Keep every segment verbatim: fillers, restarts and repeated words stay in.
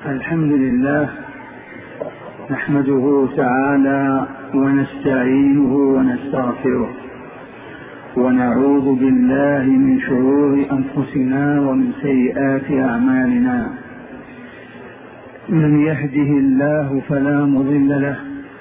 الحمد لله نحمده تعالى ونستعينه ونستغفره ونعوذ بالله من شرور أنفسنا ومن سيئات أعمالنا. من يهده الله فلا مضل له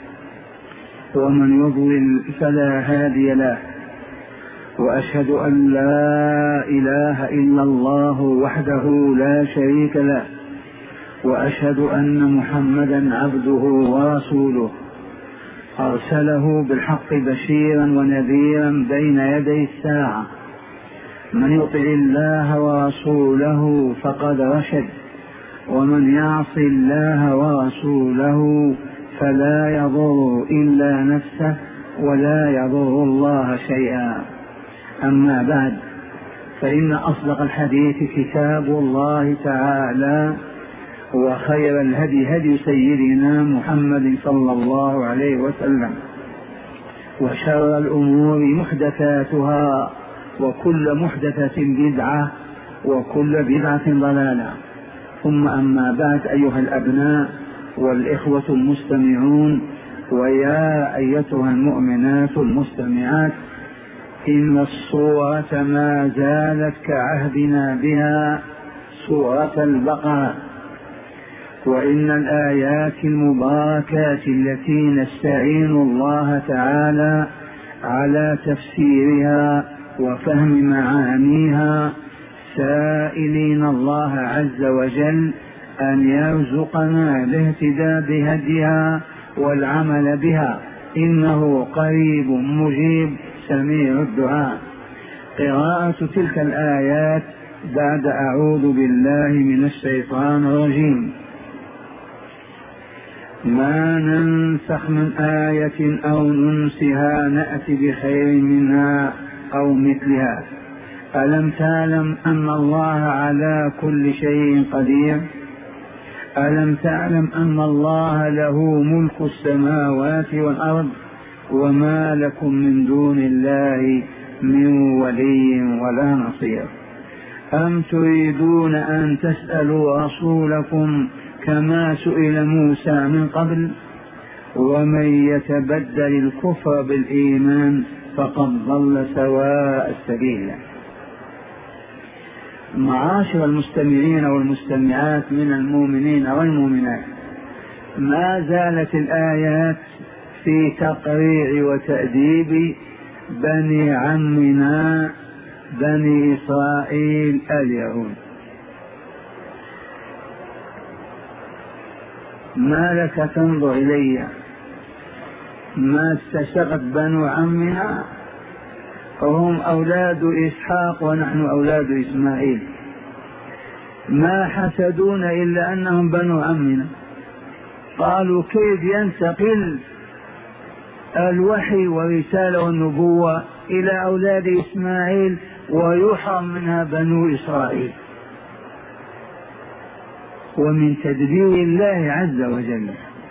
ومن يضلل فلا هادي له، وأشهد أن لا إله إلا الله وحده لا شريك له، وأشهد أن محمدا عبده ورسوله أرسله بالحق بشيرا ونذيرا بين يدي الساعة. من يطع الله ورسوله فقد رشد، ومن يعص الله ورسوله فلا يضر إلا نفسه ولا يضر الله شيئا. أما بعد، فإن أصدق الحديث كتاب الله تعالى، وخير الهدي هدي سيدنا محمد صلى الله عليه وسلم، وشر الأمور محدثاتها، وكل محدثة بدعة، وكل بدعة ضلالة. ثم أما بعد، أيها الأبناء والإخوة المستمعون، ويا أيتها المؤمنات المستمعات، إن الصورة ما زالت كعهدنا بها سورة البقرة، وإن الآيات المباركات التي نستعين الله تعالى على تفسيرها وفهم معانيها، سائلين الله عز وجل أن يرزقنا الاهتداء بهديها والعمل بها، إنه قريب مجيب سميع الدعاء. قراءة تلك الآيات بعد أعوذ بالله من الشيطان الرجيم. ما ننسخ من آية أو ننسها نأتي بخير منها أو مثلها. ألم تعلم أن الله على كل شيء قدير؟ ألم تعلم أن الله له ملك السماوات والأرض، وما لكم من دون الله من ولي ولا نصير؟ أم تريدون أن تسألوا رسولكم كما سئل موسى من قبل؟ ومن يتبدل الكفر بالإيمان فقد ضل سواء السبيل. معاشر المستمعين والمستمعات من المؤمنين والمؤمنات، ما زالت الآيات في تقريع وتأديب بني عمنا بني إسرائيل اليهود. ما لك تنظر إلي؟ ما استشقت بنو عمنا، وهم أولاد إسحاق ونحن أولاد إسماعيل. ما حسدون إلا أنهم بنو عمنا. قالوا كيف ينتقل الوحي ورسالة والنبوة إلى أولاد إسماعيل ويحرم منها بنو إسرائيل؟ ومن تدبير الله عز وجل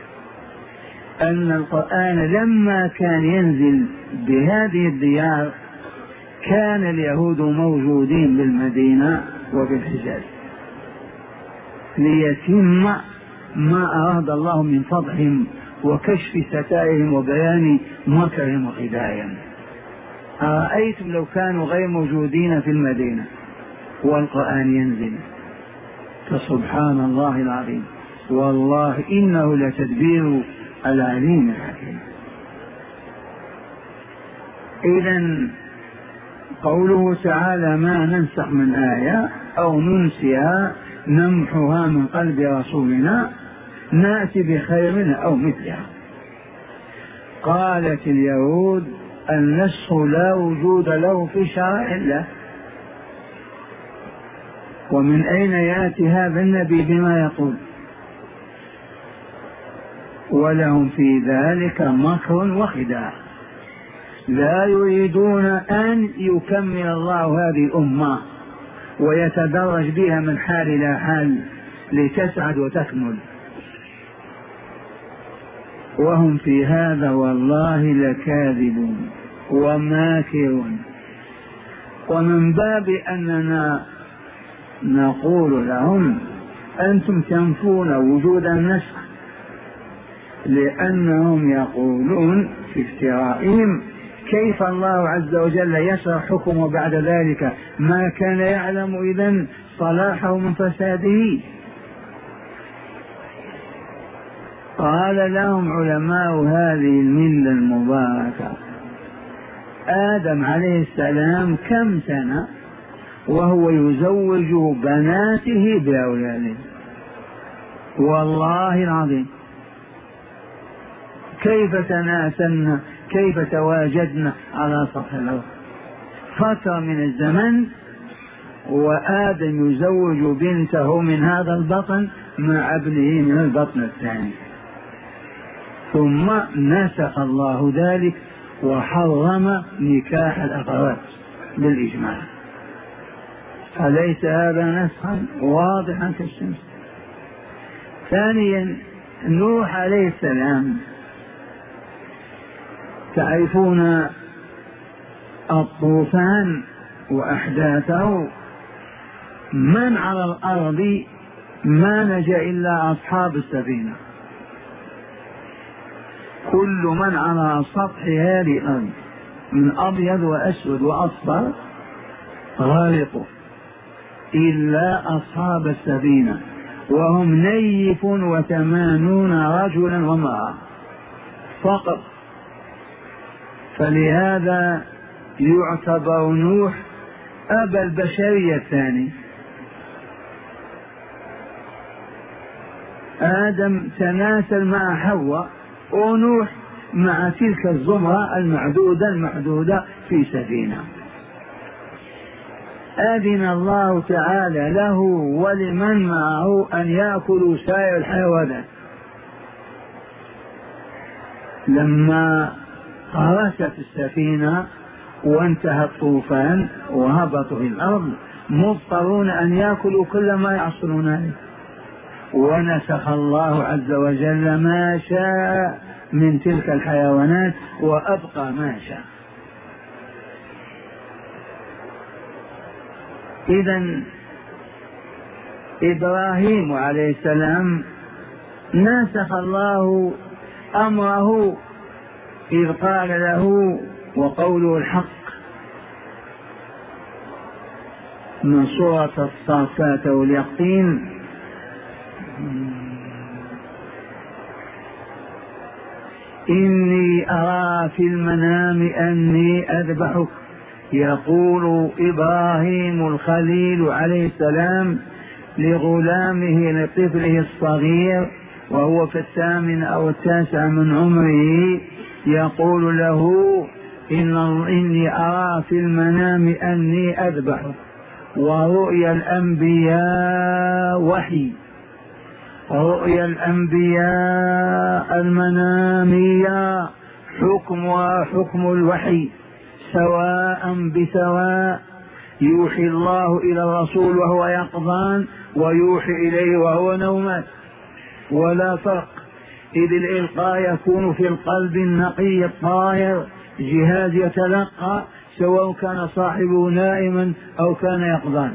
أن القرآن لما كان ينزل بهذه الديار كان اليهود موجودين بالمدينة وبالحجاز، ليتم ما أراد الله من فضحهم وكشف ستائهم وبيان مكرهم وخداعهم. أرأيتم لو كانوا غير موجودين في المدينة والقرآن ينزل؟ فسبحان الله العظيم، والله إنه لتدبير العليم الحكيم. إذن قوله تعالى ما ننسخ من آية أو ننسها نمحها من قلب رسولنا نأتي بخير منها أو مثلها. قالت اليهود النسخ لا وجود له في شرع الله، ومن أين يأتي هذا النبي بما يقول؟ ولهم في ذلك مكر وخداع. لا يريدون أن يكمل الله هذه الأمة ويتدرج بها من حال إلى حال لتسعد وتكمل، وهم في هذا والله لكاذبون وماكرون. ومن باب أننا نقول لهم أنتم تنفون وجود النسخ، لأنهم يقولون في افترائهم كيف الله عز وجل يشرح حكمه بعد ذلك ما كان يعلم إذن صلاحه من فساده. قال لهم علماء هذه الملة المباركة: آدم عليه السلام كم سنة وهو يزوج بناته بأولاده؟ والله العظيم كيف تناسلنا، كيف تواجدنا على سطح الأرض فترة من الزمن وآدم يزوج بنته من هذا البطن مع ابنه من البطن الثاني، ثم نسخ الله ذلك وحرم نكاح الأخوات بالإجماع. أليس هذا نسخا واضحا كالشمس؟ ثانيا، نوح عليه السلام تعرفون الطوفان وأحداثه، من على الأرض ما نجا إلا أصحاب السفينة، كل من على سطح هذه الأرض من أبيض وأسود وأصفر غارقوا إلا أصحاب السفينة، وهم نيف وثمانون رجلا وامرأة فقط. فلهذا يعتبر نوح أبا البشرية الثاني. آدم تناسل مع حواء، ونوح مع تلك الزمرة المعدودة المحدودة في سفينة. أذن الله تعالى له ولمن معه أن يأكلوا سائر الحيوانات. لما قرست السفينة وانتهى الطوفان وهبطوا في الأرض مضطرون أن يأكلوا كل ما يحصلون عليه، ونسخ الله عز وجل ما شاء من تلك الحيوانات وأبقى ما شاء. إذن إبراهيم عليه السلام نسخ الله أمره إذ قال له وقوله الحق من سورة الصافات واليقين: إني أرى في المنام أني أذبحك. يقول إبراهيم الخليل عليه السلام لغلامه لطفله الصغير وهو في الثامن أو التاسع من عمره، يقول له: إن إني أرى في المنام أني أذبحك. ورؤيا الأنبياء وحي، رؤيا الأنبياء المنامية حكمها حكم الوحي سواء بسواء، يوحي الله إلى الرسول وهو يقظان ويوحي إليه وهو نومات، ولا فرق، إذ الإلقاء يكون في القلب النقي الطاهر جهاز يتلقى سواء كان صاحبه نائما أو كان يقظان.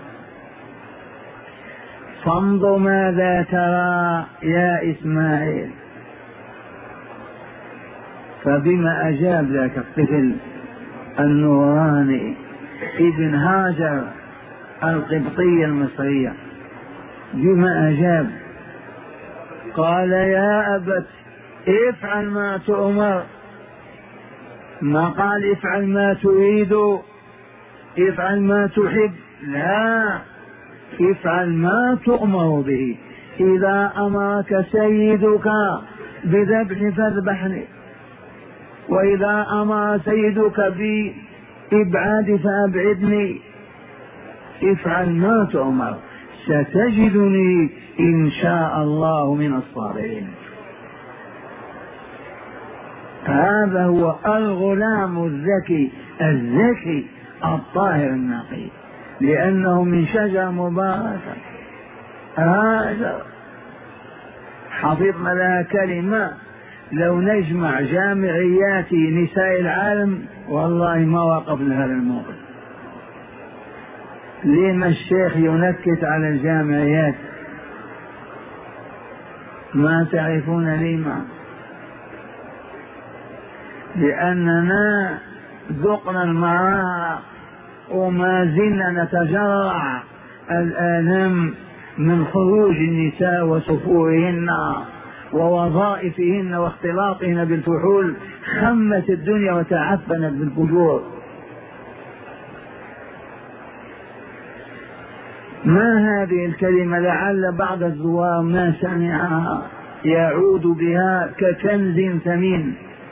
فانظر ماذا ترى يا إسماعيل. فبما أجاب ذاك الطفل النوراني ابن هاجر القبطية المصرية؟ بما أجاب قال: يا أبت افعل ما تؤمر. ما قال افعل ما تريد، افعل ما تحب، لا، افعل ما تؤمر به. إذا أمرك سيدك بذبح فاذبحني، وإذا أمر سيدك بإبعاد فأبعدني. افعل ما تؤمر ستجدني إن شاء الله من الصابرين. هذا هو الغلام الذكي الذكي الطاهر النقي، لأنه من شجرة مباركة. هذا حفظنا لها كلمة: لو نجمع جامعيات نساء العالم والله ما وقفنا هذا الموقف. لما الشيخ ينكت على الجامعيات؟ ما تعرفون لما؟ لأننا ذقنا المرارة وما زلنا نتجرع الآلام من خروج النساء وسفورهن ووظائفهن واختلاطهن بالفحول. خمت الدنيا وتعفنت بالفجور. ما هذه الكلمة؟ لعل بعض الزوار ما سمعها يعود بها ككنز ثمين.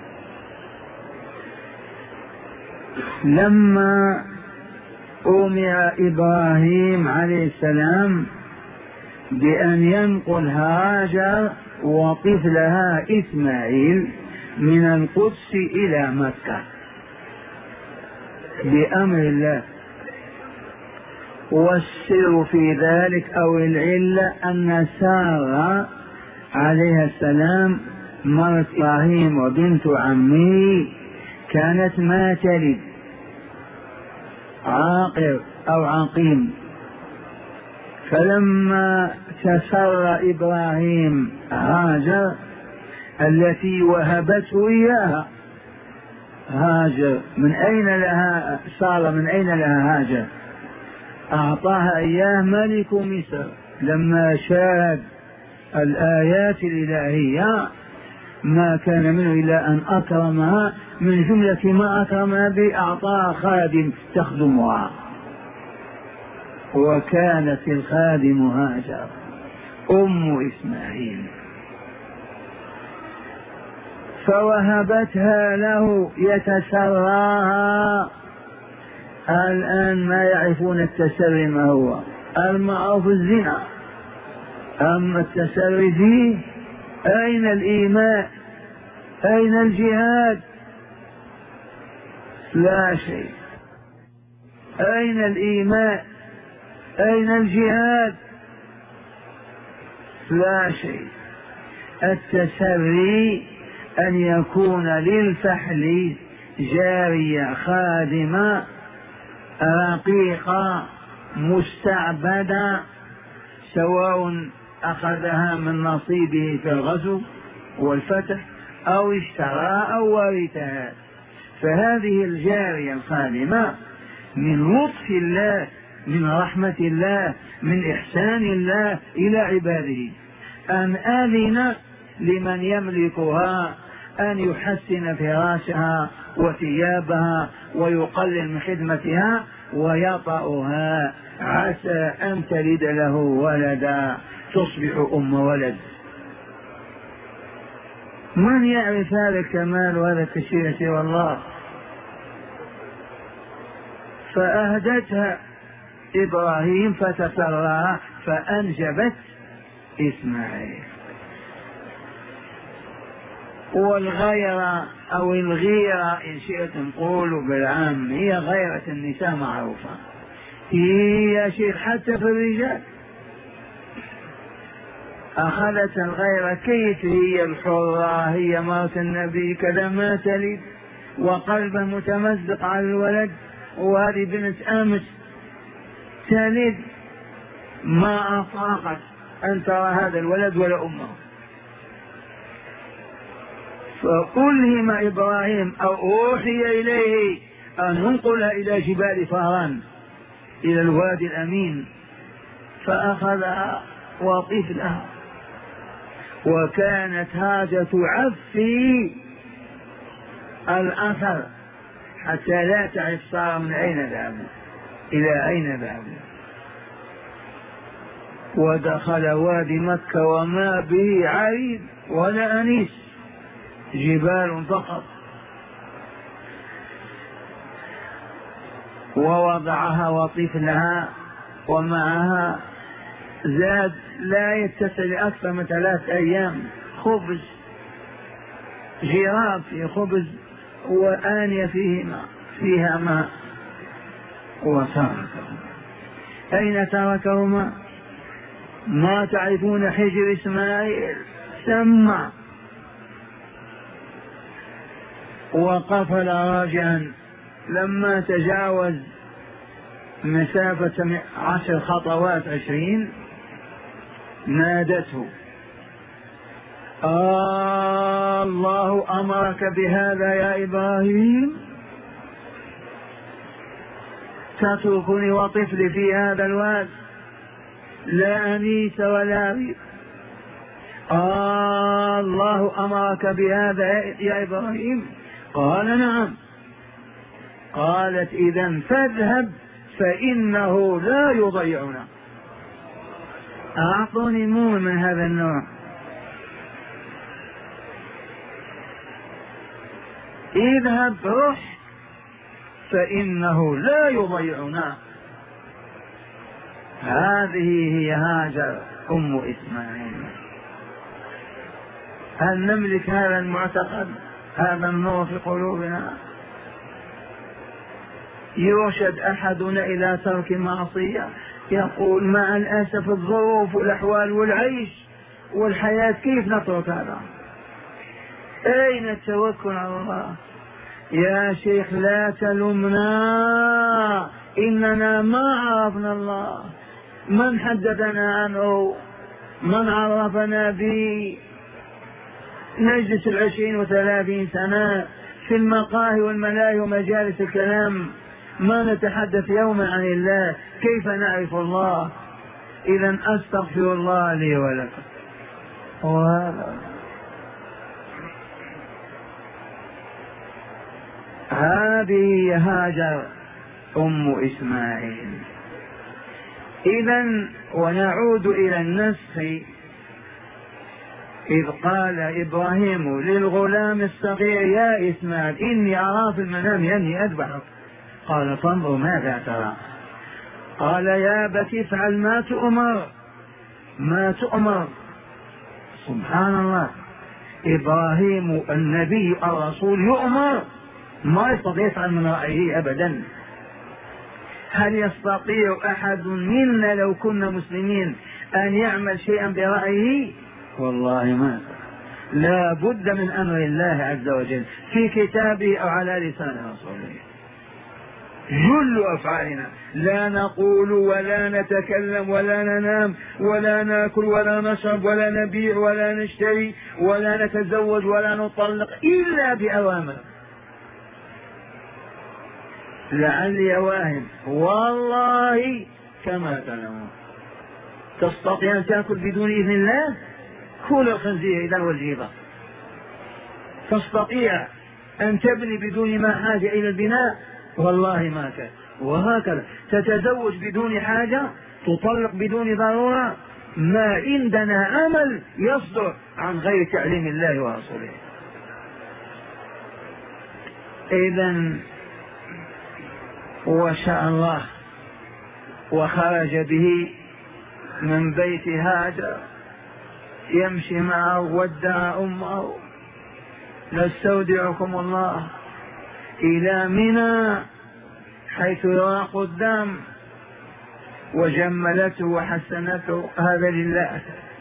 لما أمر إبراهيم عليه السلام بأن ينقل هاجر وطفلها إسماعيل من القدس إلى مكة بأمر الله، والسر في ذلك أو العلة أن سارة عليها السلام مرت إبراهيم وبنت عمه كانت ما تلد، عاقر أو عقيم، فلما تسر إبراهيم هاجر التي وهبته إياها، هاجر من أين لها سارة؟ من أين لها هاجر؟ أعطاها إياه ملك مصر لما شاهد الآيات الإلهية ما كان منه إلا أن أكرمها، من جملة ما أكرمها به أعطاها خادم تخدمها، وكانت الخادم هاجر أم إسماعيل، فوهبتها له يتسراها. الآن ما يعرفون التسري ما هو، المعروف الزنا، أما التسري فيه أين الإيمان؟ أين الجهاد؟ لا شيء. أين الإيمان؟ أين الجهاد؟ لا شيء. التسري أن يكون للفحل جارية خادمة رقيقة مستعبدة، سواء أخذها من نصيبه في الغزو والفتح أو اشترى أو ورثها. فهذه الجارية الخادمة من لطف الله، من رحمة الله، من إحسان الله إلى عباده أن آذن لمن يملكها أن يحسن فراشها وثيابها ويقلل من خدمتها ويطأها، عسى أن تلد له ولدا تصبح أم ولد. من يعرف هذا الكمال وهذا التشريع سوى الله؟ فأهدتها إبراهيم فتسرها فأنجبت إسماعيل. والغيرة أو الغيرة إن شئتم قولوا بالعام هي غيرة النساء معروفة، هي شيء حتى في الرجال. أخذت الغيرة كيف هي الحرة، هي مرت النبي كذا ما تلد وقلبه متمزق على الولد، وهذه بنت أمس تلد ما أطاقت أن ترى هذا الولد ولا أمه. فألهم إبراهيم أو أوحي إليه أن ينقل إلى جبال فاران إلى الوادي الأمين، فأخذها وطفلها، وكانت هاجة تعفي الأثر حتى لا تعرف صار من أين ذهبوا إلى أين ذهبوا. ودخل وادي مكة وما به عريض ولا أنيس، جبال فقط، ووضعها وطفلها ومعها زاد لا يتسع لأكثر من ثلاث أيام خبز، جراب في خبز وآنية فيهما فيها ماء، وتركهما. أين تركهما؟ ما تعرفون حجر إسماعيل سمع، وقفل راجعا لما تجاوز مسافة عشر خطوات عشرين نادته آه الله أمرك بهذا يا إبراهيم؟ تتركني وطفلي في هذا الواد لا أنيس ولا ريب؟ آه الله أمرك بهذا يا إبراهيم؟ قال نعم. قالت إذن فاذهب فإنه لا يضيعنا. أعطوني مول من هذا النوع. اذهب روح فإنه لا يضيعنا. هذه هي هاجر أم إسماعيل. هل نملك هذا المعتقد، هذا النور في قلوبنا؟ يرشد أحدنا إلى ترك معصية يقول مع الأسف الظروف والأحوال والعيش والحياة كيف نترك هذا؟ أين التوكل على الله؟ يا شيخ لا تلمنا، إننا ما عرفنا الله. من حدثنا عنه؟ من عرفنا به؟ نجلس العشرين وثلاثين سنة في المقاهي والملاهي ومجالس الكلام، ما نتحدث يوما عن الله. كيف نعرف الله؟ إذا أستغفر الله لي ولكم. وهذا هذه هاجر أم إسماعيل. إذا ونعود إلى النسخ. إذ قال إبراهيم للغلام الصغير يا إسماعيل إني أرى في المنام أني أذبحك. قال فانظر ماذا ترى؟ قال يا أبت افعل ما تؤمر. ما تؤمر. سبحان الله، إبراهيم النبي الرسول يؤمر، ما يستطيع يفعل من رأيه أبدا. هل يستطيع أحد منا لو كنا مسلمين أن يعمل شيئا برأيه؟ والله ما. لا بد من أمر الله عز وجل في كتابه أو على لسان رسوله. جل أفعالنا لا نقول ولا نتكلم ولا ننام ولا ناكل ولا نشرب ولا نبيع ولا نشتري ولا نتزوج ولا نطلق إلا بأوامر. لعلي واهم والله كما تعلمون. تستطيع أن تأكل بدون إذن الله؟ كل الخنزير إذا والجيبة. تستطيع أن تبني بدون ما حاجة إلى البناء؟ والله ما كان. وهكذا تتزوج بدون حاجة، تطلق بدون ضرورة. ما عندنا عمل يصدر عن غير تعليم الله ورسوله. إذن وشاء الله وخرج به من بيت هاجر يمشي معه ودع أمه نستودعكم الله إلى منى حيث يراق الدم، وجملته وحسنته. هذا لله.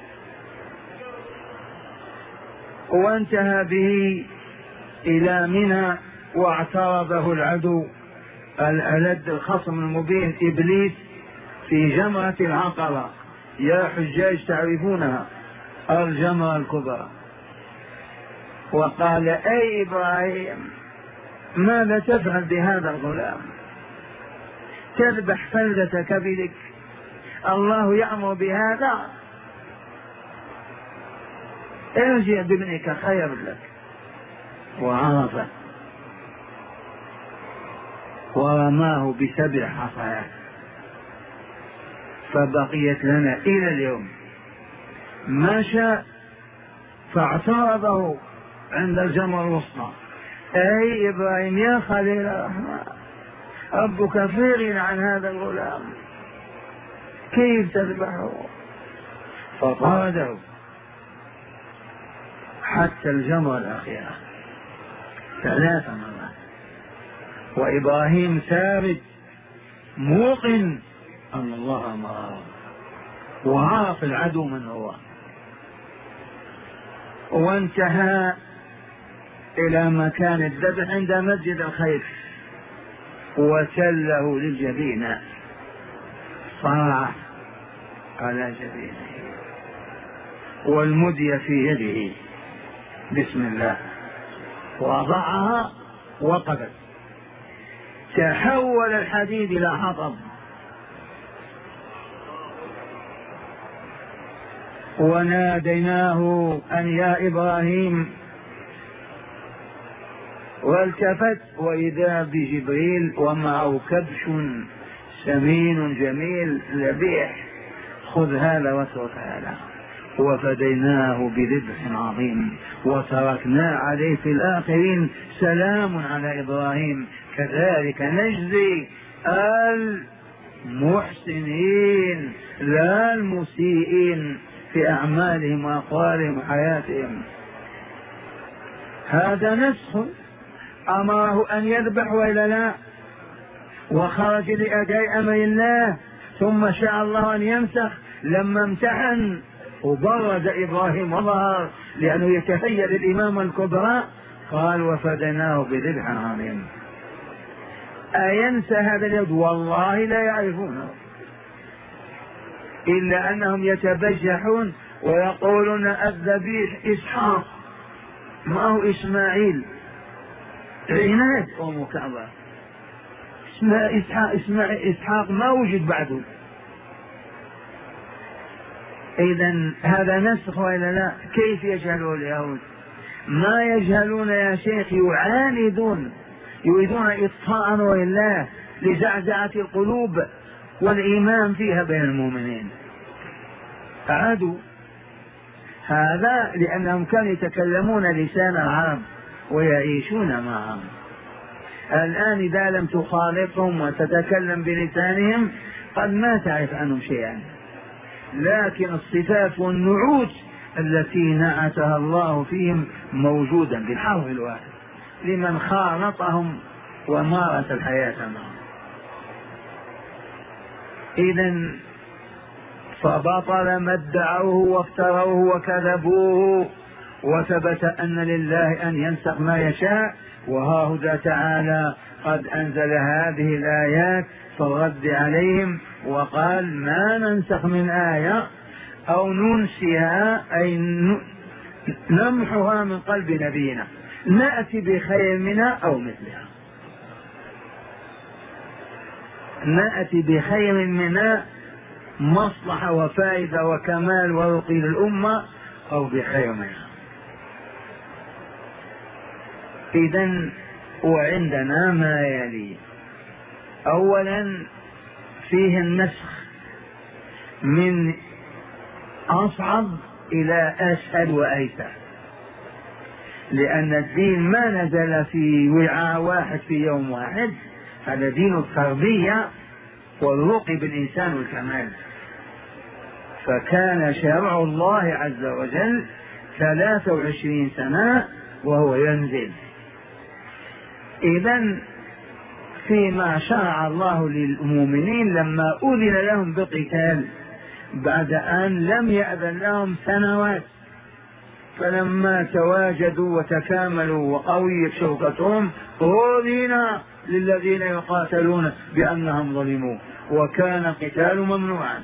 وانتهى به إلى منى واعترضه العدو الألد الخصم المبين إبليس في جمرة العقبة. يا حجاج تعرفونها، الجمرة الكبرى. وقال أي إبراهيم ماذا تفعل بهذا الغلام؟ تذبح فلذة كبدك؟ الله يأمر بهذا؟ ارجع بابنك خير لك. وعرفه ورماه بسبع حصيات فبقيت لنا إلى اليوم. مشى فاعترضه عند الجمرة الوسطى. أي إبراهيم يا خليل الرحمن ربك في غنى عن هذا الغلام، كيف تذبحه؟ فطرده حتى الجمرة الأخيرة ثلاث مرات. وإبراهيم ثابت موقن أن الله أمره، وعرف العدو من هو. وانتهى إلى مكان الذبح عند مسجد الخيف وسله للجبين، صرع على جبينه والمدي في يده، بسم الله، وضعها وقفت، تحول الحديد إلى حطب، وناديناه أن يا إبراهيم، والتفت وإذا بجبريل ومعه كبش سمين جميل ذبيح، خذ هذا واترك هذا، وفديناه بذبح عظيم وتركنا عليه في الآخرين، سلام على إبراهيم. كذلك نجزي المحسنين لا المسيئين في أعمالهم وأقوالهم وحياتهم. هذا نسخ، أمره أن يذبح وإلا لا، وخرج لأداء أمر الله، ثم شاء الله أن يمسخ. لما امتحن وبرز إبراهيم وظهر لأنه يتخيل الإمامة الكبرى، قال وفديناه بذبح عظيم. أينسى هذا اليد؟ والله لا يعرفونه، إلا أنهم يتبجحون ويقولون الذبيح إسحاق، ما هو إسماعيل، عناد ومكابرة. إسحاق, إسحاق ما وجد بعده. إذن هذا نسخ وإلا لا؟ كيف يجهلون اليهود؟ ما يجهلون يا شيخ، يعاندون، يريدون إطفاء وإلا لزعزعة القلوب والإيمان فيها بين المؤمنين. عادوا هذا لأنهم كانوا يتكلمون لسان العرب ويعيشون معهم. الآن إذا لم تخالطهم وتتكلم بلسانهم قد ما تعرف عنهم شيئا، لكن الصفات والنعوت التي نعتها الله فيهم موجودا بالحرف الواحد لمن خالطهم ومارس الحياة معهم. إذن فبطل ما ادعوه وافتروه وكذبوه، وثبت أن لله أن ينسخ ما يشاء. وهاهذا تعالى قد أنزل هذه الآيات في الرد عليهم، وقال ما ننسخ من آية أو ننسها أي نمحها من قلب نبينا نأتي بخير منها أو مثلها، نأتي بخير منها مصلحة وفائدة وكمال ورقي للأمة أو بخير منها. إذن وعندنا ما يلي: أولا فيه النسخ من أصعب إلى أسهل وأيسر، لأن الدين ما نزل في وعاء واحد في يوم واحد، هذا دين التربية والرقي بالإنسان والكمال. فكان شرع الله عز وجل ثلاث وعشرين سنة وهو ينزل. إذن فيما شرع الله للمؤمنين لما أذن لهم بقتال بعد أن لم يأذن لهم سنوات، فلما تواجدوا وتكاملوا وقويت شوكتهم أذن للذين يقاتلون بأنهم ظلموا، وكان قتال ممنوعا.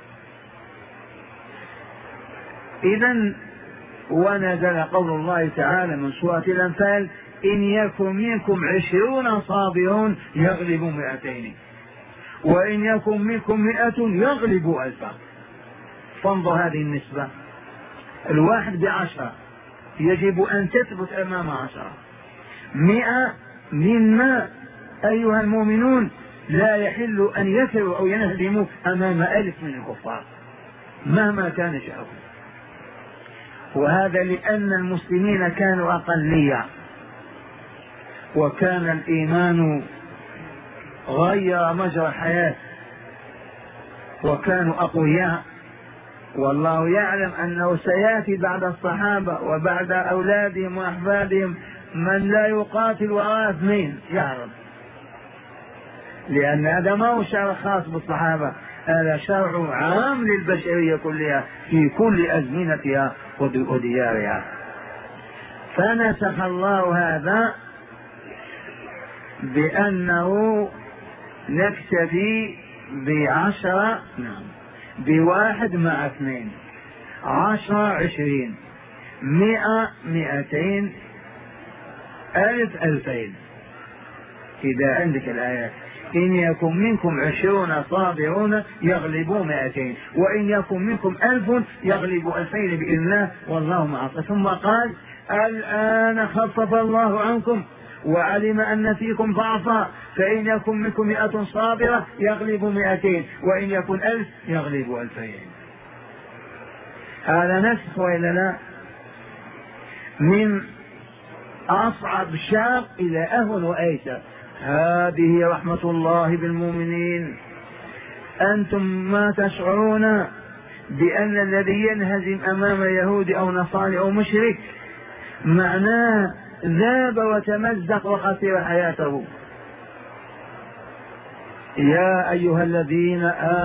إذن ونزل قول الله تعالى من سورة الأنفال: إن يكن منكم عشرون صابرون يغلبوا مئتين وإن يكن منكم مئة يغلبوا ألفا. فانظر هذه النسبة، الواحد بعشرة، يجب أن تثبت أمام عشرة. مئة منا أيها المؤمنون لا يحل أن يثروا أو ينهزموا أمام ألف من الكفار مهما كان شأنهم. وهذا لأن المسلمين كانوا أقلية، وكان الإيمان غير مجرى الحياة، وكانوا أقوياء. والله يعلم أنه سيأتي بعد الصحابة وبعد أولادهم وأحفادهم من لا يقاتل وراء اثنين يعرف، لأن هذا ما هو شرع خاص بالصحابة، هذا شرع عام للبشرية كلها في كل أزمنتها وديارها. فنسخ الله هذا بأنه نكتفي بعشرة، نعم، بواحد مع اثنين، عشرة عشرين، مئة مئتين، ألف ألفين. إذا عندك الآيات إن يكن منكم عشرون صابرون يغلبوا مئتين، وإن يكن منكم ألف يغلبوا ألفين بإذن الله والله مع الصابرين. ثم قال الآن خفف الله عنكم وعلم أن فيكم ضعفا فإن يكن منكم مئة صابرة يغلب مئتين وإن يكن ألف يغلب ألفين. هذا نسخ وإلا لا؟ من أصعب شاق إلى أهون وأيسر. هذه رحمة الله بالمؤمنين. أنتم ما تشعرون بأن الذي ينهزم أمام يهودي أو نصاري أو مشرك معناه ذاب وتمزق وخسر حياته. يا أيها الذين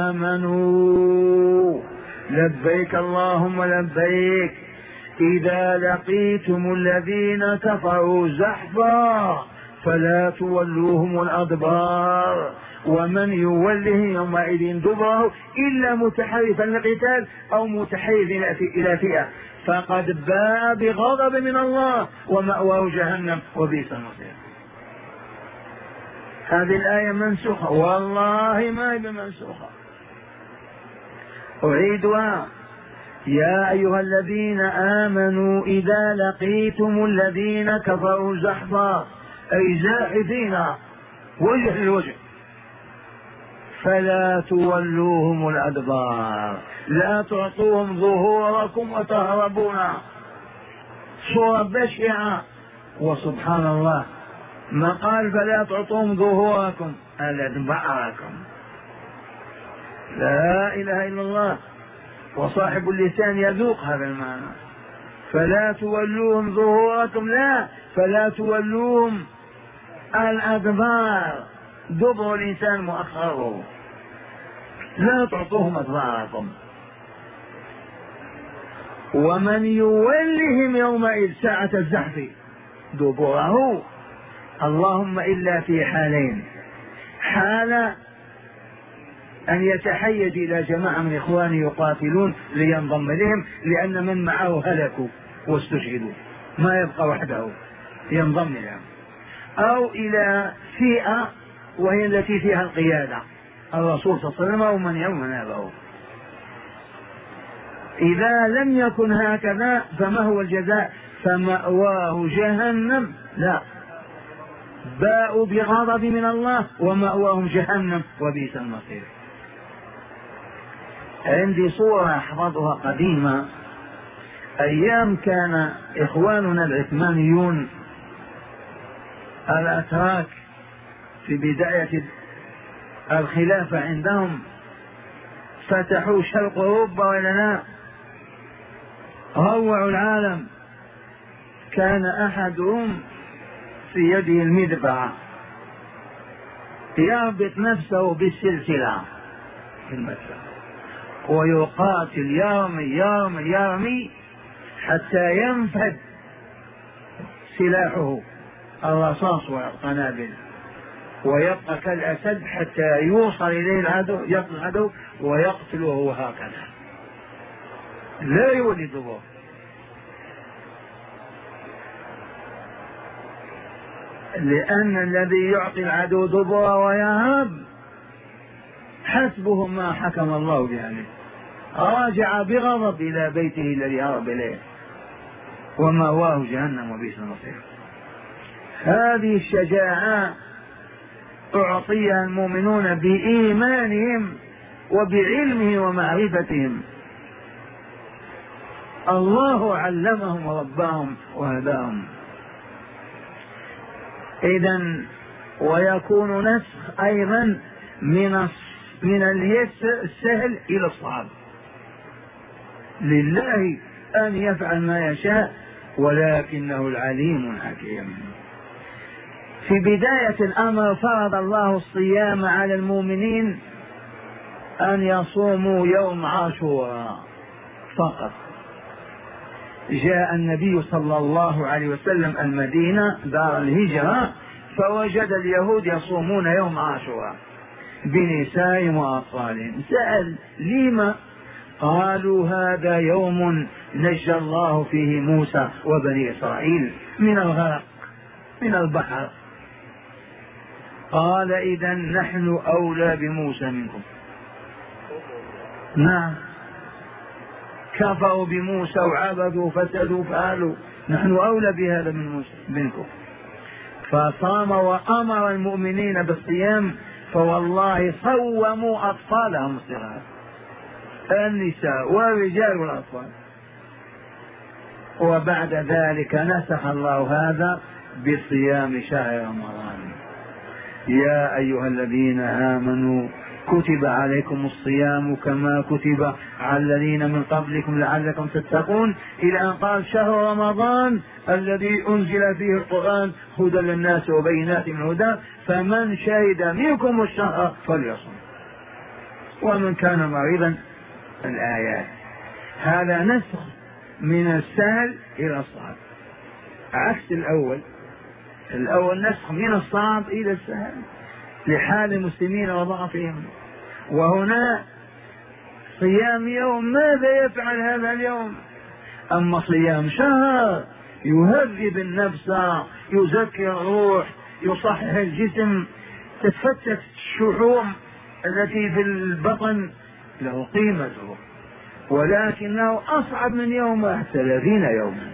آمنوا لبيك اللهم لبيك إذا لقيتم الذين كفروا زحفا فلا تولوهم الأدبار ومن يوله يومئذ دبره إلا متحرفا للقتال أو متحيز إلى فئة فقد باء بغضب من الله ومأواه جهنم وبئس المصير. هذه الآية منسوخة والله ما هي بمنسوخة. أعيدها. يا أيها الذين آمنوا إذا لقيتم الذين كفروا زحفا أي زاحفين وجه لوجه فلا تولوهم الأدبار لا تعطوهم ظهوركم وتهربون. صورة بشعة. وسبحان الله ما قال فلا تعطوهم ظهوركم الأدباركم. لا إله إلا الله. وصاحب اللسان يذوق هذا المعنى. فلا تولوهم ظهوركم لا فلا تولوهم الأدبار. دبر الإنسان مؤخره لا تعطوهم أدباركم. ومن يولهم يومئذ ساعة الزحف دبره اللهم إلا في حالين. حال أن يتحيز إلى جماعة من إخوانه يقاتلون لينضم لهم لأن من معه هلكوا واستشهدوا ما يبقى وحده ينضم لهم، أو إلى فئة وهي التي فيها القيادة الرسول صلى الله عليه وسلم ومن يوم نابه. إذا لم يكن هكذا فما هو الجزاء؟ فمأواه جهنم. لا باءوا بغضب من الله ومأواهم جهنم وبئس المصير. عندي صورة أحفظها قديمة أيام كان إخواننا العثمانيون الأتراك في بداية الخلافة عندهم فتحوا شرق أوروبا ولا لا روعوا العالم. كان أحدهم في يده المدفع يربط نفسه بالسلسلة في المدفع ويقاتل يرمي يرمي يرمي حتى ينفد سلاحه الرصاص والقنابل ويبقى كالأسد حتى يوصل إليه العدو يقتل العدو ويقتله هكذا لا يولد ضبط. لأن الذي يعطي العدو دبر ويهرب حسبه ما حكم الله بذلك. راجع بغضب إلى بيته الذي هرب إليه ومأواه جهنم وبئس المصير. هذه الشجاعة أعطيها المؤمنون بإيمانهم وبعلمهم ومعرفتهم. الله علمهم ورباهم وهداهم. إذن ويكون نسخ أيضا من من اليسر السهل إلى الصعب. لله أن يفعل ما يشاء ولكنه العليم الحكيم. في بداية الأمر فرض الله الصيام على المؤمنين أن يصوموا يوم عاشوراء فقط. جاء النبي صلى الله عليه وسلم المدينة دار الهجرة فوجد اليهود يصومون يوم عاشوراء بنسائهم وأطفالهم. سأل لما؟ قالوا هذا يوم نجى الله فيه موسى وبني إسرائيل من الغرق من البحر. قال إذا نحن أولى بموسى منكم. نعم، كفروا بموسى وعبدوا فسدوا فعلوا، نحن أولى بهذا من موسى منكم. فصام وأمر المؤمنين بالصيام، فوالله صوموا أطفالهم الصغار، النساء والرجال والأطفال. وبعد ذلك نسخ الله هذا بصيام شهر رمضان. يا أيها الذين آمنوا كتب عليكم الصيام كما كتب على الذين من قبلكم لعلكم تتقون، إلى أن قال شهر رمضان الذي أنزل فيه القرآن هدى للناس وبينات من الهدى فمن شهد منكم الشهر فليصم ومن كان مريضا. الآيات هذا نسخ من السهل إلى الصعب عكس الأول. الأول نسخ من الصعب إلى السهل لحال المسلمين وضعفهم، وهنا صيام يوم ماذا يفعل هذا اليوم؟ أما صيام شهر يهذب النفس، يزكي الروح، يصحح الجسم، تتفتت الشحوم التي في البطن، له قيمته، ولكنه أصعب من يوم ثلاثين يوما.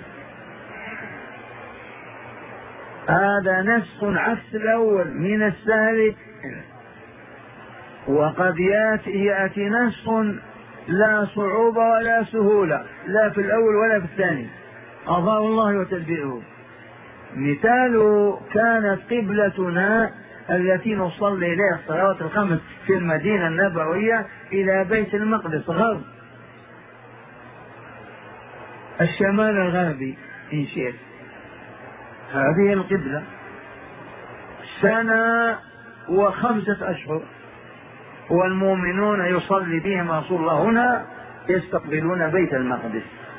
هذا نسخ عكس الأول من السهل، وقد يأتي, يأتي نسخ لا صعوبة ولا سهولة لا في الأول ولا في الثاني، قضاء الله وتدبيره. مثاله كانت قبلتنا التي نصلي إليها الصلوات الخمس في المدينة النبوية إلى بيت المقدس غرب الشمال الغربي إن شئت، هذه القبلة سنة وخمسة أشهر، والمؤمنون يصلي بهم رسول الله هنا يستقبلون بيت المقدس.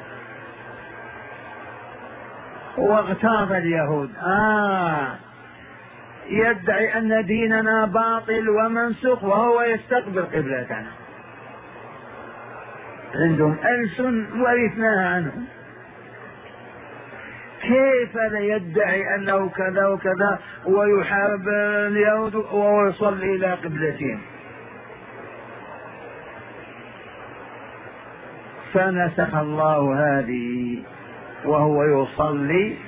واغتاظ اليهود آه يدعي أن ديننا باطل ومنسوخ وهو يستقبل قبلتنا، عندهم ألسن ورثناها عنهم، كيف لا يدعي أنه كذا وكذا ويحارب اليهود وهو يصلي إلى قبلتهم؟ فنسخ الله هذه وهو يصلي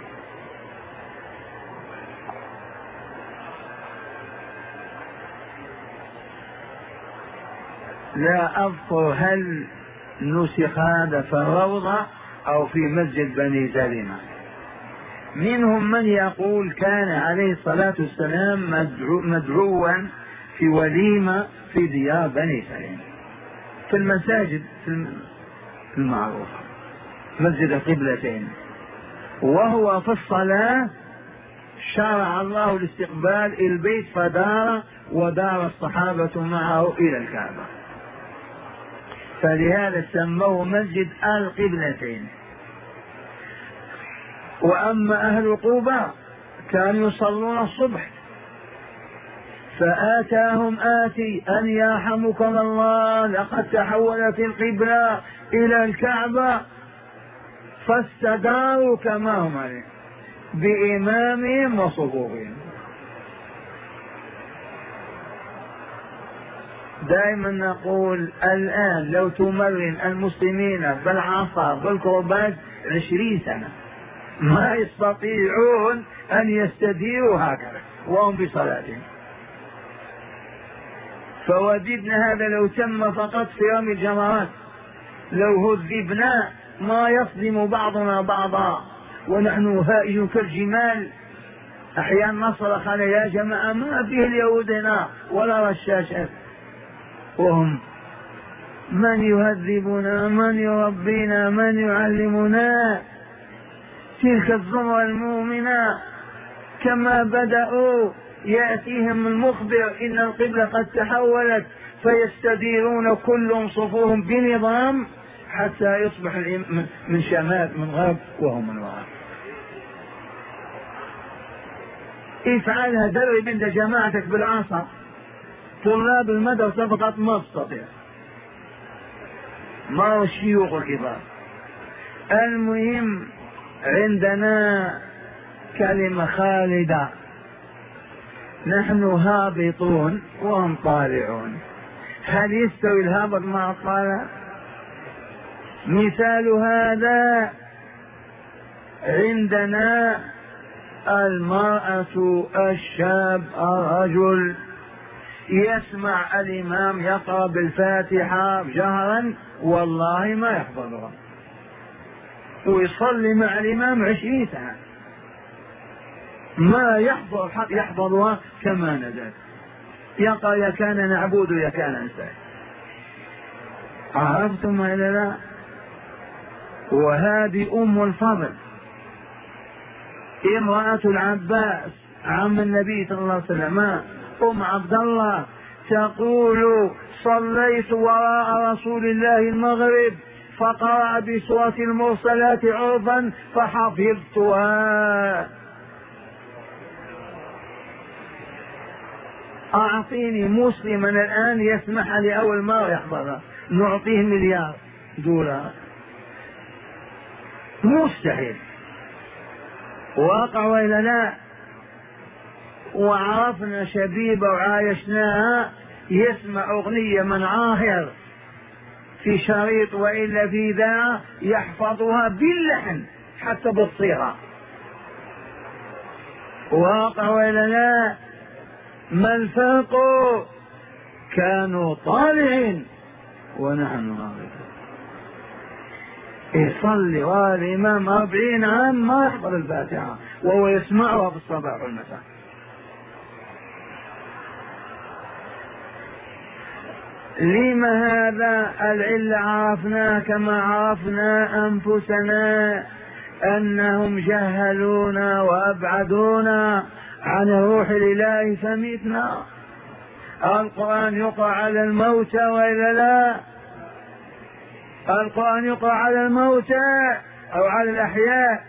لا أذكر هل نسخ هذا في الروضة أو في مسجد بني سلمة. منهم من يقول كان عليه الصلاة والسلام مدعو مدعوا في وليمة في ديار بني سلمة في المساجد في المعروفة مسجد القبلتين، وهو في الصلاة شرع الله لاستقبال البيت فدار ودار الصحابة معه إلى الكعبة، فلهذا سموه مسجد القبلتين. وأما أهل قباء كانوا يصلون الصبح فآتاهم آتي أن يرحمكم الله لقد تحولت القبلة إلى الكعبة، فاستداروا كما هم عليه بإمامهم وصفوفهم. دائما نقول الآن لو تمرن المسلمين بالعصا بالكرباج عشرين سنة ما يستطيعون أن يستديروا هكذا وهم بصلاتهم. فوددنا هذا لو تم فقط في يوم الجمرات، لو هذبنا ما يصدم بعضنا بعضا ونحن هائج كالجمال. أحيانا نصرخ على يا جماعة ما فيه اليهود هنا ولا رشاشات، وهم من يهذبنا من يربينا من يعلمنا. تلك الزمرة المؤمنة كما بدأوا يأتيهم المخبر إن القبلة قد تحولت فيستديرون كلهم صفوهم بنظام حتى يصبح من شمال من غرب وهم من غرب. افعلها، درب عند جماعتك بالعصا، طلاب المدرسة فقط ما تستطيع. ما هو الشيوخ الكبار. المهم عندنا كلمة خالدة، نحن هابطون وهم طالعون، هل يستوي الهابط مع الطالع؟ مثال هذا عندنا المرأة، الشاب، الرجل يسمع الإمام يقرأ بالفاتحة جهرا والله ما يحفظها، ويصلي مع الإمام عشرين سنة ما يحفظ يحفظها كما نزل، يقرأ يا كان نعبد يا كان نستعين. عرفتم ولا لا؟ وهذه أم الفضل امرأة العباس عم النبي صلى الله عليه وسلم، أم عبد الله، تقول صليت وراء رسول الله المغرب فقرأ بسورة المرسلات عرفا فحفظتها. أعطيني مسلما الآن يسمح لأول مرة يحفظها نعطيه مليار دولار، مستحيل. واقع وإلا لا؟ وعرفنا شبيبة وعايشناها يسمع أغنية من عاهر في شريط وإلا في ذا يحفظها باللحن حتى بالصيغة. واقع وإلا لا؟ ما الفرق؟ كانوا طالعين ونحن غافلون. يصلي والإمام أربعين عام ما يحفظ الفاتحة وهو يسمعها في الصباح والمساء. لما هذا؟ العلة عرفنا كما عرفنا أنفسنا أنهم جهلونا وأبعدونا عن الروح الإلهي فمتنا. القرآن يقرأ على الموتى وإلا لا؟ القرآن يقرأ على الموتى أو على الأحياء.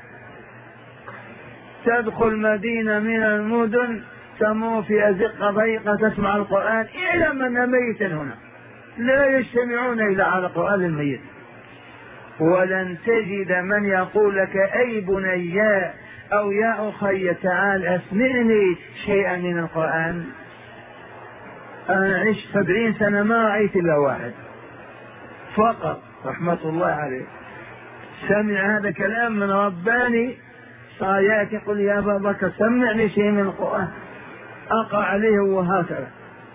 تدخل مدينة من المدن تمر في أزقة ضيقة تسمع القرآن، اعلم أن ميتا هنا لا يجتمعون إلا على قرآن الميت. ولن تجد من يقول لك أي بنياء أو يا أخي تعال أسمعني شيئا من القرآن. أنا عشت سبعين سنة ما رأيت إلا واحد فقط رحمة الله عليه سمع هذا كلام من رباني، صار يأتي يقول يا أبا بكر سمعني شيء من القرآن، أقرأ عليه وهكذا.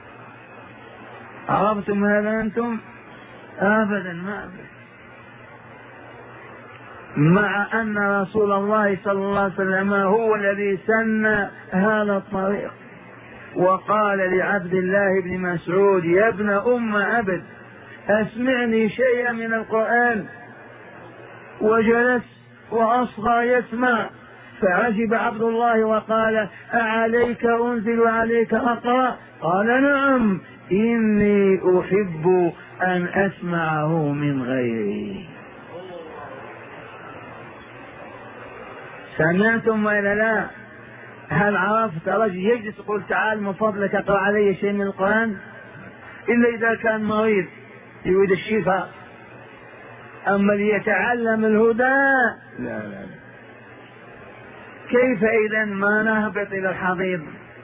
عرفتم هذا أنتم؟ أبدا ما أبدا. مع أن رسول الله صلى الله عليه وسلم هو الذي سن هذا الطريق وقال لعبد الله بن مسعود يا ابن أم عبد أسمعني شيئا من القرآن، وجلس وأصغى يسمع، فعجب عبد الله وقال أعليك أنزل عليك أقرأ؟ قال نعم إني أحب أن أسمعه من غيري. سمعتم وإلا لا؟ هل عرفت رجل يجلس يقول تعال من فضلك اقرأ علي شيء من القرآن إلا إذا كان مريض يريد الشفاء، أما ليتعلم الهدى لا لا. كيف إذا ما نهبط إلى الحضيض؟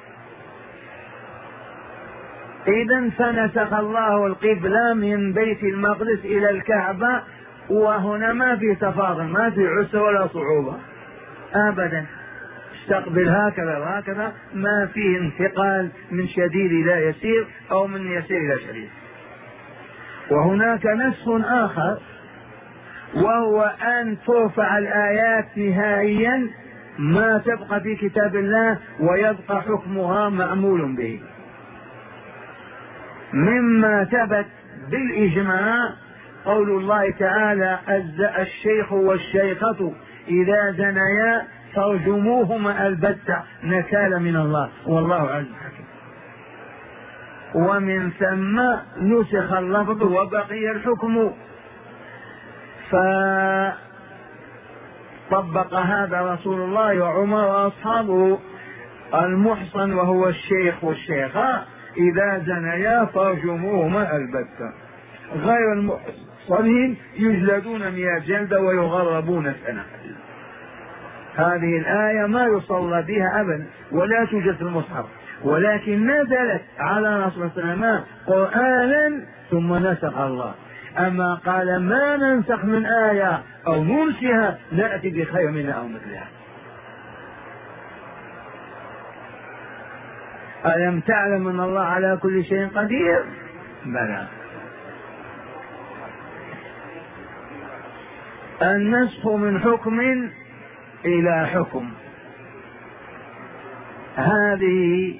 إذا فنسخ الله القبلة من بيت المقدس إلى الكعبة، وهنا ما في تفاضل، ما في عسر ولا صعوبة أبدا، استقبل هكذا وهكذا، ما فيه انتقال من شديد إلى يسير أو من يسير إلى شديد. وهناك نسخ آخر وهو أن ترفع الآيات نهائيا ما تبقى في كتاب الله ويبقى حكمها معمول به. مما ثبت بالإجماع قول الله تعالى الشيخ والشيخة إذا زنيا فارجموهما البتة نكالا من الله والله عز حكيم. ومن ثم نسخ اللفظ وبقي الحكم، فطبق هذا رسول الله وعمر وأصحابه. المحصن وهو الشيخ والشيخة إذا زنيا فارجموهما البتة، غير المحصن أقصرهم يجلدون مئة جلدة ويغربون سنة. هذه الآية ما يصلى بها أبدا ولا توجد في المصحف، ولكن نزلت على رسول الله صلى الله عليه وسلم قرآنا ثم نسخ الله. أما قال ما ننسخ من آية أو ننسها نأتي بخير منها أو مثلها. ألم تعلم أن الله على كل شيء قدير؟ بلى. النسخ من حكم إلى حكم، هذه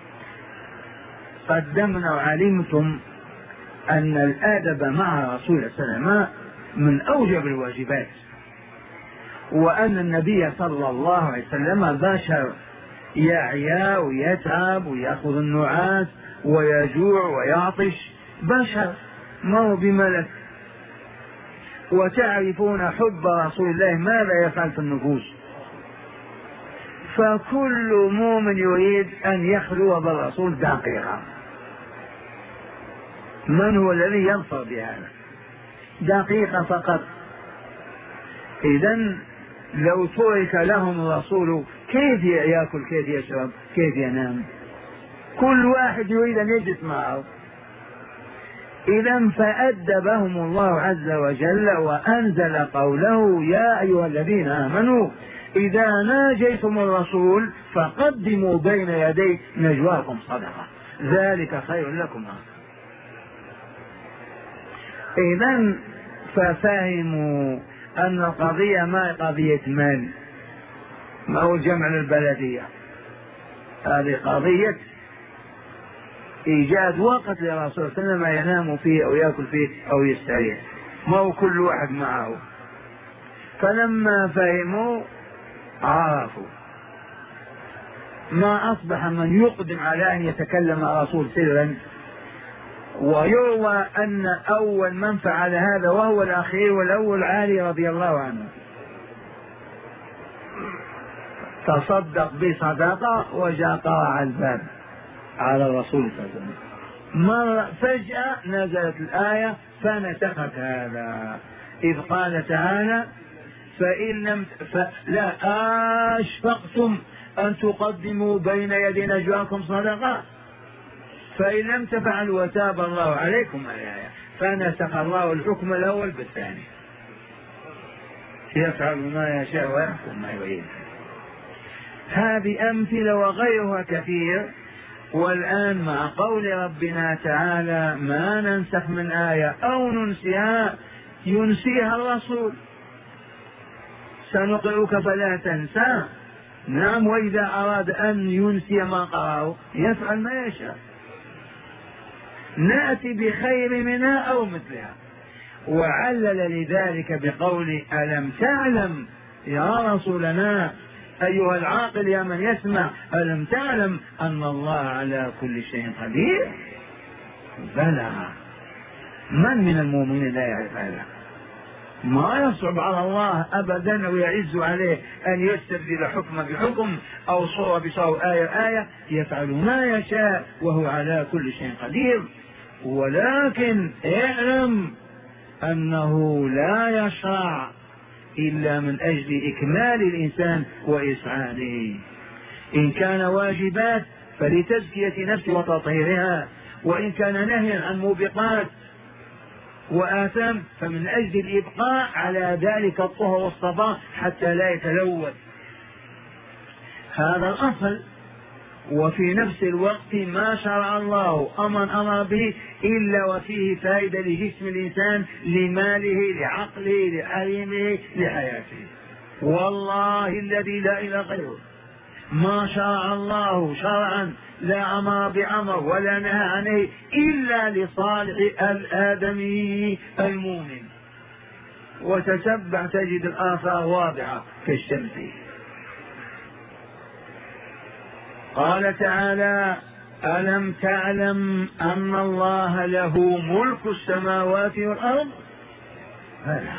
قدمنا وعلمتم أن الأدب مع رسول الله صلى الله عليه وسلم من أوجب الواجبات، وأن النبي صلى الله عليه وسلم بشر يعيا ويتعب ويأخذ النعاس ويجوع ويعطش، بشر ما هو بملك. وتعرفون حب رسول الله ماذا يفعل في النفوس، فكل مؤمن يريد أن يخلو بالرسول دقيقة. من هو الذي ينصر بهذا؟ دقيقة فقط. إذن لو ترك لهم الرسول كيف يأكل، كيف يشرب، كيف ينام؟ كل واحد يريد أن يجلس معه. إذن فأدبهم الله عز وجل وأنزل قوله يا أيها الذين آمنوا إذا ناجيتم الرسول فقدموا بين يدي نجواكم صدقة ذلك خير لكم. إذن ففهموا أن القضية ما قضية مال، ما هو جمع للبلدية، هذه قضية إيجاد وقت لرسول صلى الله عليه وسلم ينام فيه أو يأكل فيه أو يستريح، ما هو كل واحد معه. فلما فهموا عرفوا، ما أصبح من يقدم على أن يتكلم الرسول سرا. ويروى أن أول من فعل هذا وهو الأخير والأول علي رضي الله عنه، تصدق بصدقة وجاء قرع الباب على الرسول صلى الله عليه وسلم. مرة فجأة نزلت الآية فنسخت هذا، إذ قال تعالى فإن لم لا أشفقتم أن تقدموا بين يدي نجواكم صدقة فإن لم تفعلوا وتاب الله عليكم الآية، فنسخ الله الحكم الأول بالثاني، يفعل ما يشاء ويحكم ما يريد. هذه أمثلة وغيرها كثير. والآن مع قول ربنا تعالى ما ننسخ من آية أو ننسها ينسيها الرسول، سنقرئك فلا تنسى. نعم، وإذا أراد أن ينسي ما قرأه يفعل ما يشاء، نأتي بخير منها أو مثلها. وعلل لذلك بقول ألم تعلم يا رسولنا أيها العاقل يا من يسمع، ألم تعلم أن الله على كل شيء قدير؟ بلى، من من المؤمنين لا يعرف هذا؟ ما يصعب على الله أبدا ويعز عليه أن يستبدل حكم بحكم أو صورة بصورة، آية آية، يفعل ما يشاء وهو على كل شيء قدير. ولكن اعلم أنه لا يشرع إلا من أجل إكمال الإنسان وإسعاده. إن كان واجبات فلتزكية نفسه وتطهيرها، وإن كان نهيا عن موبقات وآثام فمن أجل الإبقاء على ذلك الطهر والصفاء حتى لا يتلوث. هذا الأصل. وفي نفس الوقت ما شرع الله أمر أمر به إلا وفيه فائدة لجسم الإنسان، لماله، لعقله، لحريمه، لحياته. والله الذي لا إله غيره ما شرع الله شرعا لا أمر بأمر ولا نهى عنه إلا لصالح الآدمي المؤمن. وتتبع تجد الآثار واضحة كالشمس. قال تعالى ألم تعلم أن الله له ملك السماوات والأرض؟ هلا.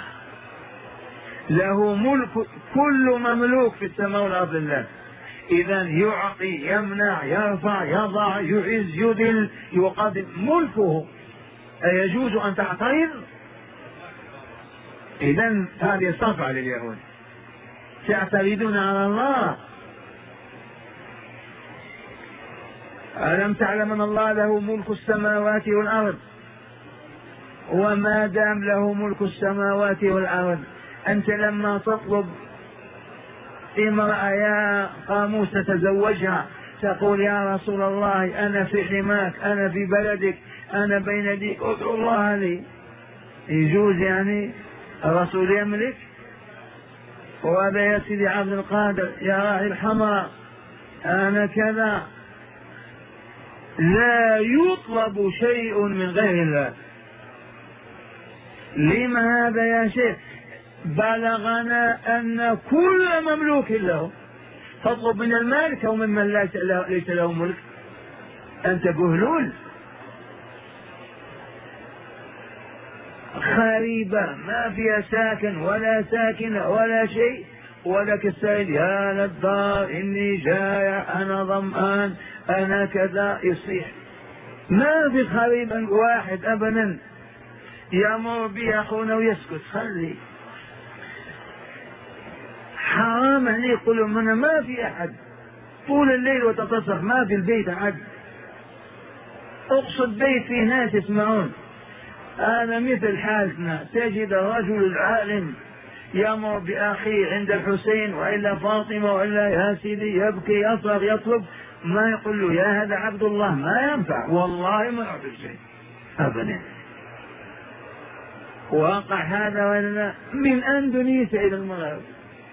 له ملك كل مملوك في السماء والأرض الله. إذن يعطي، يمنع، يرفع، يضع، يعز، يذل، يقدم، ملكه. أيجوز أن تعترض؟ إذن هذه صفعة لليهود، تعترضون على الله. ألم تعلم أن الله له ملك السماوات والأرض؟ وما دام له ملك السماوات والأرض، أنت لما تطلب امرأة يا قاموس تتزوجها تقول يا رسول الله أنا في حماك، أنا في بلدك، أنا بين يديك، ادعو الله لي. يجوز يعني الرسول يملك؟ وهذا يا سيدي عبد القادر يا راعي الحمراء أنا كذا. لا يطلب شيء من غير الله. لما هذا يا شيخ؟ بلغنا أن كل مملوك له، تطلب من المالك أو ممن ليس له ملك؟ أنت جهلول. خريبة ما فيها ساكن ولا ساكنة ولا شيء، ولك السائل يا للدار إني جائع أنا ظمآن أنا كذا يصيح. ما في خريبا واحد أبدا يأمر به أخونا ويسكت. خلي حرام أن يقولوا منا ما في أحد طول الليل وتتصح ما في البيت أحد. اقصد بيت فيه ناس يسمعون. هذا مثل حالتنا، تجد الرجل العالم يأمر بأخيه عند الحسين وإلا فاطمة وإلا يا سيدي يبكي يصرخ يطلب، ما يقول له يا هذا عبد الله، ما ينفع والله ما يعطي شيء أبدا. واقع هذا ولا من أندونيسيا إلى المغرب.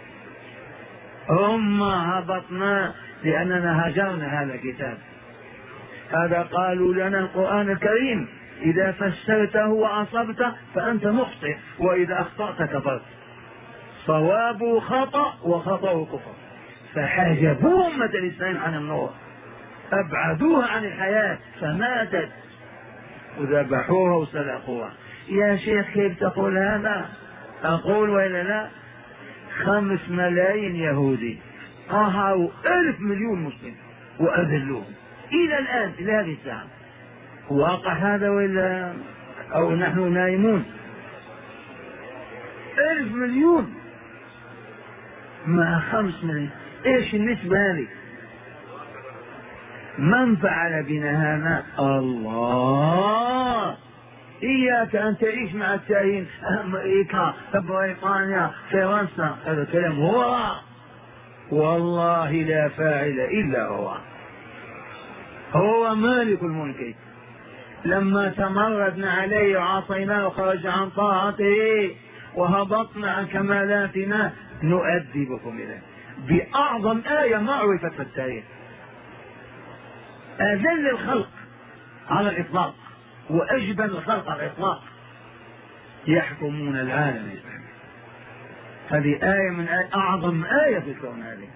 هم هبطنا لأننا هجرنا هذا الكتاب. هذا قالوا لنا القرآن الكريم إذا فسرته وأصبته فأنت مخطئ، وإذا أخطأت كفرت. صوابه خطأ وخطأه كفر. فحجبوا أمة الإسلام عن النور، أبعدوها عن الحياة فماتت، وذبحوها وسلقوها. يا شيخ كيف تقول هذا؟ أقول وإلا لا؟ خمس ملايين يهودي قهروا ألف مليون مسلم وأذلوهم إلى الآن إلى هذه الساعة. واقع هذا وإلا أو نحن نايمون؟ ألف مليون مع خمس ملايين، إيش النسبة هذه؟ من فعل بنا هذا؟ الله. إياك أن تعيش مع التاهين أمريكا بريطانيا فرنسا، هذا كلام هو والله لا فاعل إلا هو. هو مالك الملك. لما تمردنا عليه وعصيناه وخرج عن طاعته وهبطنا عن كمالاتنا نؤدبكم إليه بأعظم آية ما عرفت في التاريخ، أذل الخلق على الإطلاق وأجبن الخلق على الإطلاق، يحكمون العالم الإسلامي. هذه آية من آية أعظم آية في الكون هذه.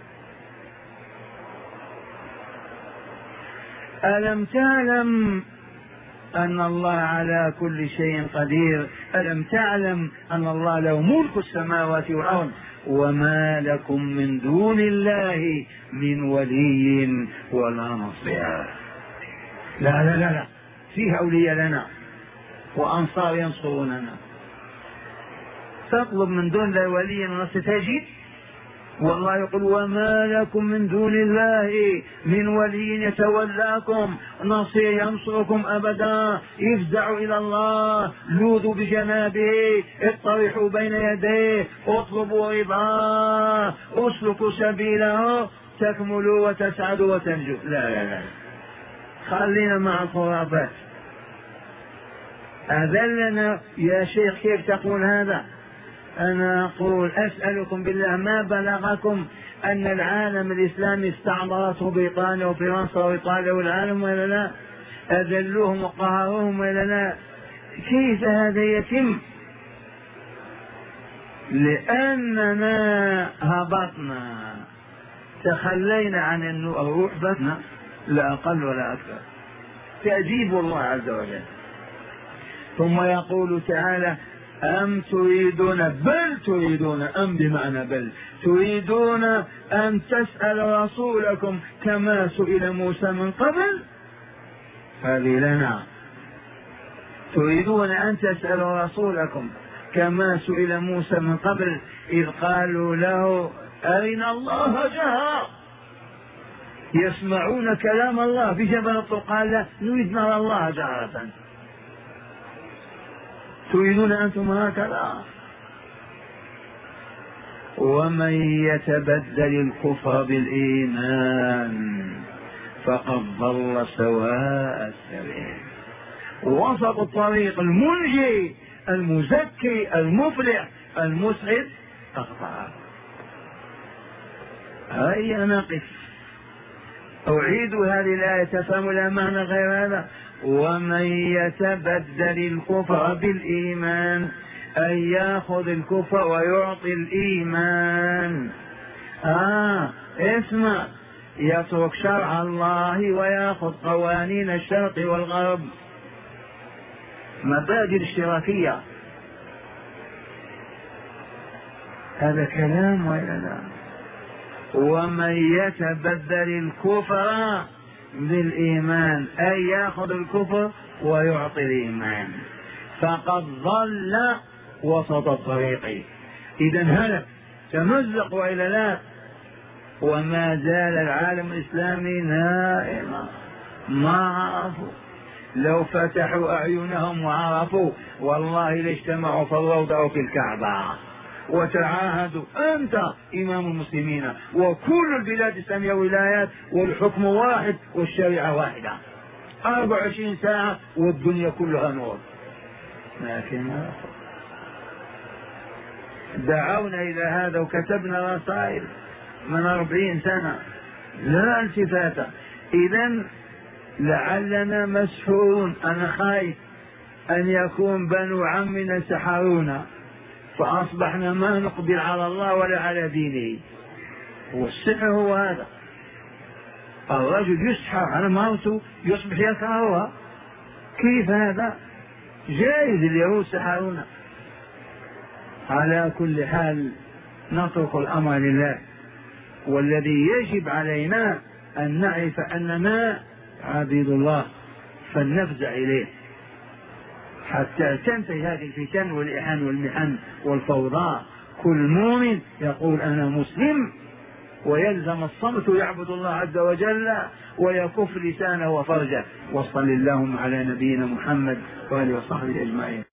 ألم تعلم أن الله على كل شيء قدير؟ ألم تعلم أن الله له ملك السماوات والأرض وما لكم من دون الله من ولي ولا نصير؟ لا لا لا لا، فيه أولياء لنا وأنصار ينصروننا. تطلب من دون الله وليا ونصير تجد؟ والله يقول وما لكم من دون الله من ولي يتولاكم نصير ينصركم أبدا. افزعوا إلى الله، لوذوا بجنابه، اطرحوا بين يديه، اطلبوا رضاه، اسلكوا سبيله تكملوا وتسعدوا وتنجوا. لا لا لا، خلينا مع الخرافات. أذلنا يا شيخ كيف تقول هذا؟ أنا أقول أسألكم بالله ما بلغكم أن العالم الإسلامي استعمرته بريطانيا وفرنسا وإيطاليا والعالم ولا لا؟ أذلوهم وقهروهم ولا لا؟ كيف هذا يتم؟ لأننا هبطنا، تخلينا عن الروح بثنا، لا أقل ولا أكثر. تأديب الله عز وجل. ثم يقول تعالى أم تريدون، بل تريدون، أم بمعنى بل تريدون أن تسأل رسولكم كما سئل موسى من قبل. هذه لنا. تريدون أن تسألوا رسولكم كما سئل موسى من قبل إذ قالوا له أرنا الله جهرا، يسمعون كلام الله في جبل الطور، قال له نريد نرى الله جهرة، تريدون أنتم هكذا؟ ومن يتبدل الكفر بالإيمان فقد ضل سواء السبيل. وسط الطريق المنجي المزكي المفلح المسعد أخطأ. هيا نقف، أعيد هذه الآية تفهم لها معنى غير هذا. ومن يتبدل الكفر بالإيمان أن يأخذ الكفر ويعطي الإيمان. آه اسمع، يترك شرع الله ويأخذ قوانين الشرق والغرب، مبادئ الاشتراكية. هذا كلام ولا لا؟ ومن يتبدل الكفر بالإيمان أي يأخذ الكفر ويعطي الإيمان فقد ضل وسط الطريق. إذا هلك تمزق وإلا لا؟ وما زال العالم الإسلامي نائما، ما عرفوا. لو فتحوا أعينهم وعرفوا والله لاجتمعوا في الروضة وفي الكعبة وتعاهدوا. أنت إمام المسلمين وكل البلاد الإسلامية ولايات والحكم واحد والشريعة واحدة، أربع وعشرين ساعة والدنيا كلها نور. لكن دعونا إلى هذا وكتبنا رسائل من أربعين سنة لا التفات. إذن لعلنا مسحورون. أنا خايف أن يكون بنو عمنا سحرونا فأصبحنا ما نقبل على الله ولا على دينه. والسحر هو هذا، الرجل يسحر على موته يصبح يكرهها. كيف هذا؟ جائز، اليهود سحرونا. على كل حال نترك الأمر لله، والذي يجب علينا أن نعرف أننا عبيد الله فلنفزع إليه حتى تنتهي هذه الفتن والإحن والمحن والفوضى. كل مؤمن يقول أنا مسلم ويلزم الصمت ويعبد الله عز وجل ويكف لسانه وفرجه. وصل اللهم على نبينا محمد وآله وصحبه أجمعين.